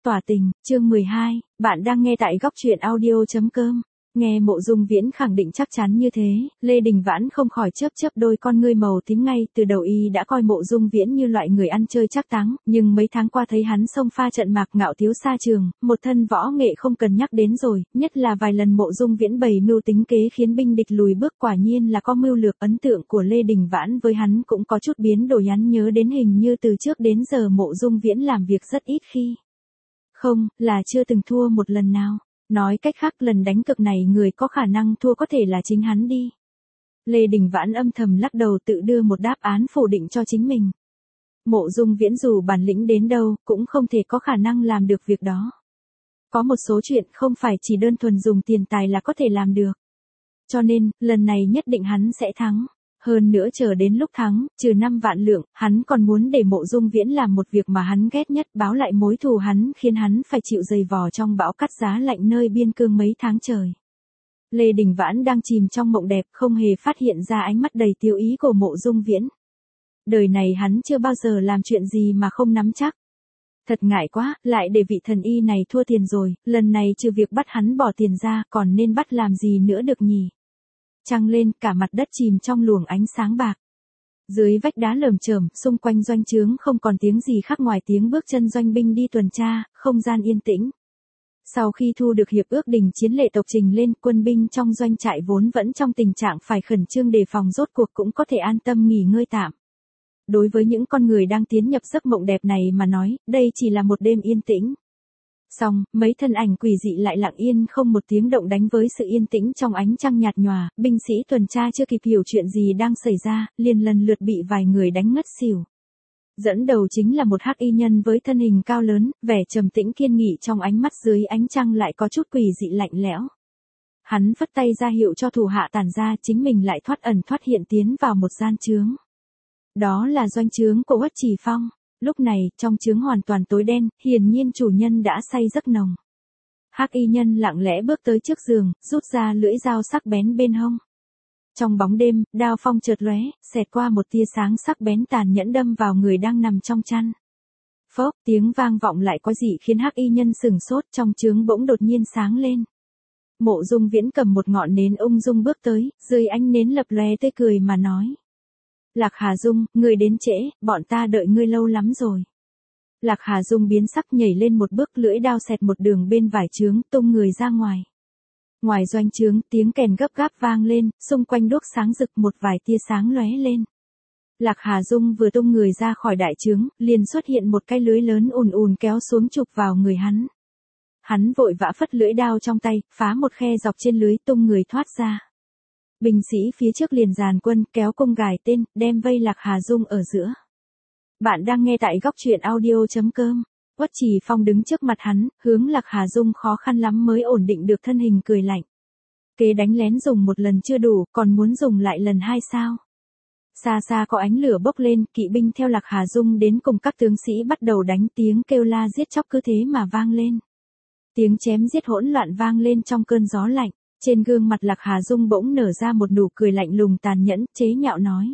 tỏa tình, chương 12, bạn đang nghe tại góc truyện audio.com. Nghe Mộ Dung Viễn khẳng định chắc chắn như thế, Lê Đình Vãn không khỏi chớp chớp đôi con ngươi màu tím ngay từ đầu y đã coi Mộ Dung Viễn như loại người ăn chơi chắc táng, nhưng mấy tháng qua thấy hắn xông pha trận mạc ngạo thiếu xa trường, một thân võ nghệ không cần nhắc đến rồi, nhất là vài lần Mộ Dung Viễn bày mưu tính kế khiến binh địch lùi bước, quả nhiên là có mưu lược. Ấn tượng của Lê Đình Vãn với hắn cũng có chút biến đổi, hắn nhớ đến hình như từ trước đến giờ Mộ Dung Viễn làm việc rất ít khi không, là chưa từng thua một lần nào. Nói cách khác, lần đánh cược này người có khả năng thua có thể là chính hắn đi. Lê Đình Vãn âm thầm lắc đầu tự đưa một đáp án phủ định cho chính mình. Mộ Dung Viễn dù bản lĩnh đến đâu, cũng không thể có khả năng làm được việc đó. Có một số chuyện không phải chỉ đơn thuần dùng tiền tài là có thể làm được. Cho nên, lần này nhất định hắn sẽ thắng. Hơn nữa chờ đến lúc thắng, trừ 5 vạn lượng, hắn còn muốn để Mộ Dung Viễn làm một việc mà hắn ghét nhất, báo lại mối thù hắn, khiến hắn phải chịu dày vò trong bão cắt giá lạnh nơi biên cương mấy tháng trời. Lê Đình Vãn đang chìm trong mộng đẹp, không hề phát hiện ra ánh mắt đầy tiêu ý của Mộ Dung Viễn. Đời này hắn chưa bao giờ làm chuyện gì mà không nắm chắc. Thật ngại quá, lại để vị thần y này thua tiền rồi, lần này trừ việc bắt hắn bỏ tiền ra, còn nên bắt làm gì nữa được nhỉ? Trăng lên, cả mặt đất chìm trong luồng ánh sáng bạc. Dưới vách đá lởm chởm, xung quanh doanh trướng không còn tiếng gì khác ngoài tiếng bước chân doanh binh đi tuần tra, không gian yên tĩnh. Sau khi thu được hiệp ước đình chiến lệ tộc trình lên, quân binh trong doanh trại vốn vẫn trong tình trạng phải khẩn trương đề phòng rốt cuộc cũng có thể an tâm nghỉ ngơi tạm. Đối với những con người đang tiến nhập giấc mộng đẹp này mà nói, đây chỉ là một đêm yên tĩnh. Xong, mấy thân ảnh quỷ dị lại lặng yên không một tiếng động đánh với sự yên tĩnh trong ánh trăng nhạt nhòa, binh sĩ tuần tra chưa kịp hiểu chuyện gì đang xảy ra, liền lần lượt bị vài người đánh ngất xỉu. Dẫn đầu chính là một hắc y nhân với thân hình cao lớn, vẻ trầm tĩnh kiên nghị, trong ánh mắt dưới ánh trăng lại có chút quỷ dị lạnh lẽo. Hắn phất tay ra hiệu cho thủ hạ tản ra, chính mình lại thoát ẩn thoát hiện tiến vào một gian trướng. Đó là doanh trướng của Uất Trì Phong. Lúc này, trong trướng hoàn toàn tối đen, hiển nhiên chủ nhân đã say giấc nồng. Hắc y nhân lặng lẽ bước tới trước giường, rút ra lưỡi dao sắc bén bên hông. Trong bóng đêm, đao phong chợt lóe, xẹt qua một tia sáng sắc bén tàn nhẫn đâm vào người đang nằm trong chăn. Phốc, tiếng vang vọng lại có gì khiến hắc y nhân sừng sốt, trong trướng bỗng đột nhiên sáng lên. Mộ Dung Viễn cầm một ngọn nến ung dung bước tới, dưới ánh nến lập lòe tươi cười mà nói. Lạc Hà Dung, ngươi đến trễ, bọn ta đợi ngươi lâu lắm rồi. Lạc Hà Dung biến sắc nhảy lên một bước, lưỡi đao xẹt một đường bên vải trướng, tung người ra ngoài. Ngoài doanh trướng, tiếng kèn gấp gáp vang lên, xung quanh đuốc sáng rực, một vài tia sáng lóe lên. Lạc Hà Dung vừa tung người ra khỏi đại trướng, liền xuất hiện một cái lưới lớn ùn ùn kéo xuống chụp vào người hắn. Hắn vội vã phất lưỡi đao trong tay, phá một khe dọc trên lưới, tung người thoát ra. Binh sĩ phía trước liền dàn quân, kéo cung gài tên, đem vây Lạc Hà Dung ở giữa. Bạn đang nghe tại góc truyện audio.com. Uất Trì Phong đứng trước mặt hắn, hướng Lạc Hà Dung khó khăn lắm mới ổn định được thân hình, cười lạnh. Kế đánh lén dùng một lần chưa đủ, còn muốn dùng lại lần hai sao? Xa xa có ánh lửa bốc lên, kỵ binh theo Lạc Hà Dung đến cùng các tướng sĩ bắt đầu đánh, tiếng kêu la giết chóc cứ thế mà vang lên. Tiếng chém giết hỗn loạn vang lên trong cơn gió lạnh. Trên gương mặt Lạc Hà Dung bỗng nở ra một nụ cười lạnh lùng tàn nhẫn, chế nhạo nói.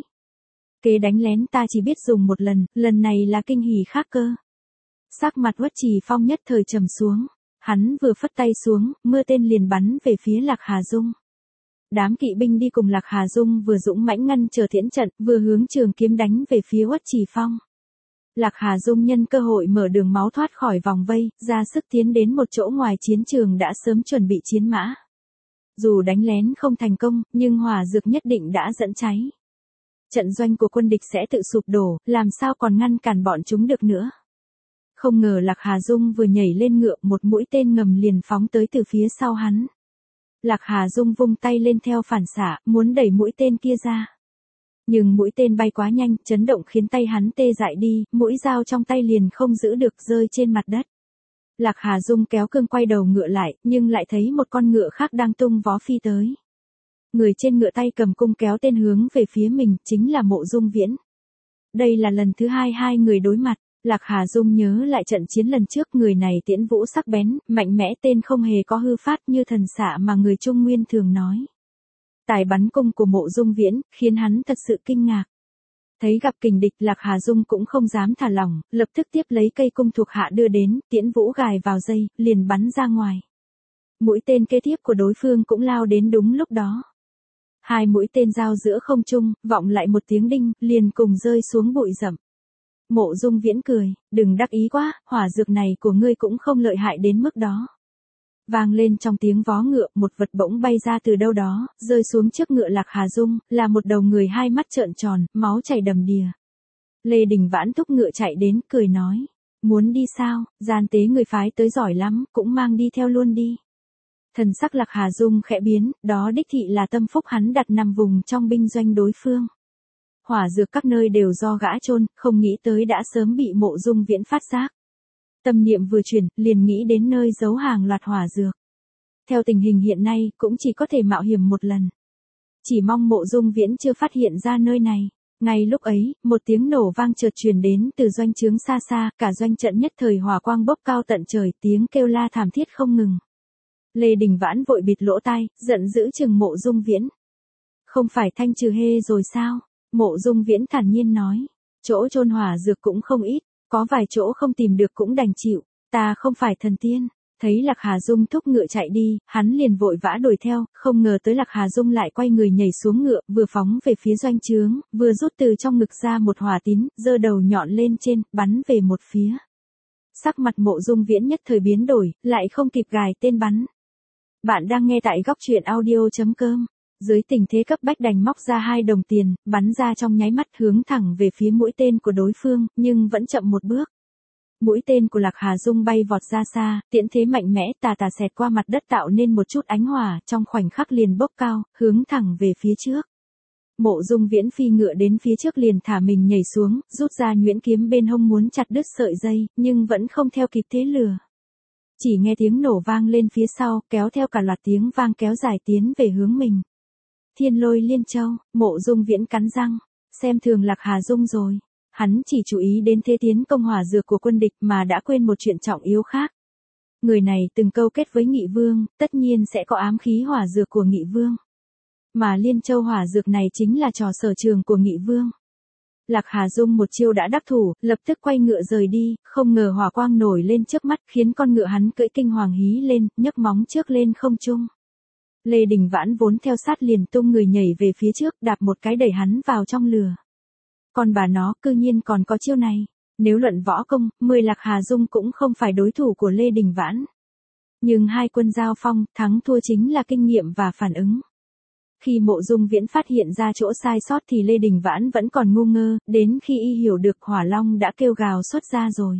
Kế đánh lén ta chỉ biết dùng một lần, lần này là kinh hỉ khác cơ. Sắc mặt Uất Trì Phong nhất thời trầm xuống, hắn vừa phất tay xuống, mưa tên liền bắn về phía Lạc Hà Dung. Đám kỵ binh đi cùng Lạc Hà Dung vừa dũng mãnh ngăn trở thiễn trận, vừa hướng trường kiếm đánh về phía Uất Trì Phong. Lạc Hà Dung nhân cơ hội mở đường máu thoát khỏi vòng vây, ra sức tiến đến một chỗ ngoài chiến trường đã sớm chuẩn bị chiến mã. Dù đánh lén không thành công, nhưng hỏa dược nhất định đã dẫn cháy. Trận doanh của quân địch sẽ tự sụp đổ, làm sao còn ngăn cản bọn chúng được nữa. Không ngờ Lạc Hà Dung vừa nhảy lên ngựa, một mũi tên ngầm liền phóng tới từ phía sau hắn. Lạc Hà Dung vung tay lên theo phản xạ, muốn đẩy mũi tên kia ra. Nhưng mũi tên bay quá nhanh, chấn động khiến tay hắn tê dại đi, mũi dao trong tay liền không giữ được rơi trên mặt đất. Lạc Hà Dung kéo cương quay đầu ngựa lại, nhưng lại thấy một con ngựa khác đang tung vó phi tới. Người trên ngựa tay cầm cung kéo tên hướng về phía mình, chính là Mộ Dung Viễn. Đây là lần thứ hai người đối mặt. Lạc Hà Dung nhớ lại trận chiến lần trước, người này tiễn vũ sắc bén, mạnh mẽ, tên không hề có hư phát như thần xạ mà người Trung Nguyên thường nói. Tài bắn cung của Mộ Dung Viễn khiến hắn thật sự kinh ngạc. Thấy gặp kình địch, Lạc Hà Dung cũng không dám thả lỏng, lập tức tiếp lấy cây cung thuộc hạ đưa đến, tiễn vũ gài vào dây, liền bắn ra ngoài. Mũi tên kế tiếp của đối phương cũng lao đến đúng lúc đó. Hai mũi tên giao giữa không trung, vọng lại một tiếng đinh, liền cùng rơi xuống bụi rậm. Mộ Dung Viễn cười, đừng đắc ý quá, hỏa dược này của ngươi cũng không lợi hại đến mức đó. Vang lên trong tiếng vó ngựa, một vật bỗng bay ra từ đâu đó, rơi xuống trước ngựa Lạc Hà Dung, là một đầu người hai mắt trợn tròn, máu chảy đầm đìa. Lê Đình Vãn thúc ngựa chạy đến, cười nói, muốn đi sao, gian tế người phái tới giỏi lắm, cũng mang đi theo luôn đi. Thần sắc Lạc Hà Dung khẽ biến, đó đích thị là tâm phúc hắn đặt nằm vùng trong binh doanh đối phương. Hỏa dược các nơi đều do gã chôn, không nghĩ tới đã sớm bị Mộ Dung Viễn phát giác. Tâm niệm vừa chuyển, liền nghĩ đến nơi giấu hàng loạt hỏa dược. Theo tình hình hiện nay, cũng chỉ có thể mạo hiểm một lần. Chỉ mong Mộ Dung Viễn chưa phát hiện ra nơi này. Ngay lúc ấy, một tiếng nổ vang chợt truyền đến từ doanh trướng xa xa, cả doanh trận nhất thời hỏa quang bốc cao tận trời, tiếng kêu la thảm thiết không ngừng. Lê Đình Vãn vội bịt lỗ tai, giận dữ chừng Mộ Dung Viễn. Không phải thanh trừ hê rồi sao? Mộ Dung Viễn thản nhiên nói. Chỗ chôn hỏa dược cũng không ít, có vài chỗ không tìm được cũng đành chịu, ta không phải thần tiên. Thấy Lạc Hà Dung thúc ngựa chạy đi, hắn liền vội vã đuổi theo, không ngờ tới Lạc Hà Dung lại quay người nhảy xuống ngựa, vừa phóng về phía doanh trướng, vừa rút từ trong ngực ra một hỏa tín, giơ đầu nhọn lên trên, bắn về một phía. Sắc mặt Mộ Dung Viễn nhất thời biến đổi, lại không kịp gài tên bắn. Bạn đang nghe tại góc truyện audio.com. Dưới tình thế cấp bách đành móc ra 2 đồng tiền, bắn ra trong nháy mắt hướng thẳng về phía mũi tên của đối phương, nhưng vẫn chậm một bước. Mũi tên của Lạc Hà Dung bay vọt ra xa, tiễn thế mạnh mẽ tà tà xẹt qua mặt đất tạo nên một chút ánh hỏa, trong khoảnh khắc liền bốc cao, hướng thẳng về phía trước. Mộ Dung Viễn phi ngựa đến phía trước liền thả mình nhảy xuống, rút ra nhuyễn kiếm bên hông muốn chặt đứt sợi dây, nhưng vẫn không theo kịp thế lửa. Chỉ nghe tiếng nổ vang lên phía sau, kéo theo cả loạt tiếng vang kéo dài tiến về hướng mình. Thiên Lôi Liên Châu, Mộ Dung Viễn cắn răng, xem thường Lạc Hà Dung rồi. Hắn chỉ chú ý đến thế tiến công hỏa dược của quân địch mà đã quên một chuyện trọng yếu khác. Người này từng câu kết với Nghị Vương, tất nhiên sẽ có ám khí hỏa dược của Nghị Vương. Mà Liên Châu hỏa dược này chính là trò sở trường của Nghị Vương. Lạc Hà Dung một chiêu đã đắc thủ, lập tức quay ngựa rời đi, không ngờ hỏa quang nổi lên trước mắt khiến con ngựa hắn cưỡi kinh hoàng hí lên, nhấc móng trước lên không trung. Lê Đình Vãn vốn theo sát liền tung người nhảy về phía trước, đạp một cái đẩy hắn vào trong lửa. Còn bà nó cư nhiên còn có chiêu này. Nếu luận võ công, 10 Lạc Hà Dung cũng không phải đối thủ của Lê Đình Vãn. Nhưng hai quân giao phong, thắng thua chính là kinh nghiệm và phản ứng. Khi Mộ Dung Viễn phát hiện ra chỗ sai sót thì Lê Đình Vãn vẫn còn ngu ngơ, đến khi y hiểu được Hỏa Long đã kêu gào xuất ra rồi.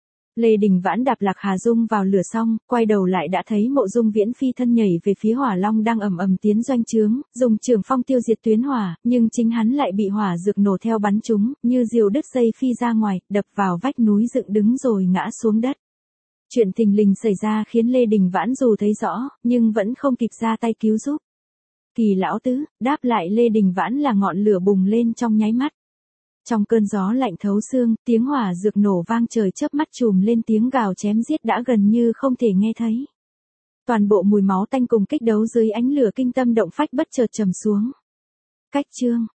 Lê Đình Vãn đạp Lạc Hà Dung vào lửa xong, quay đầu lại đã thấy Mộ Dung Viễn phi thân nhảy về phía Hỏa Long đang ầm ầm tiến doanh trướng, dùng trường phong tiêu diệt tuyến hỏa, nhưng chính hắn lại bị hỏa dược nổ theo bắn trúng, như diều đứt dây phi ra ngoài, đập vào vách núi dựng đứng rồi ngã xuống đất. Chuyện thình lình xảy ra khiến Lê Đình Vãn dù thấy rõ, nhưng vẫn không kịp ra tay cứu giúp. Kỳ lão tứ, đáp lại Lê Đình Vãn là ngọn lửa bùng lên trong nháy mắt. Trong cơn gió lạnh thấu xương, tiếng hỏa dược nổ vang trời chớp mắt trùm lên tiếng gào chém giết đã gần như không thể nghe thấy. Toàn bộ mùi máu tanh cùng kích đấu dưới ánh lửa kinh tâm động phách bất chợt trầm xuống. Cách chương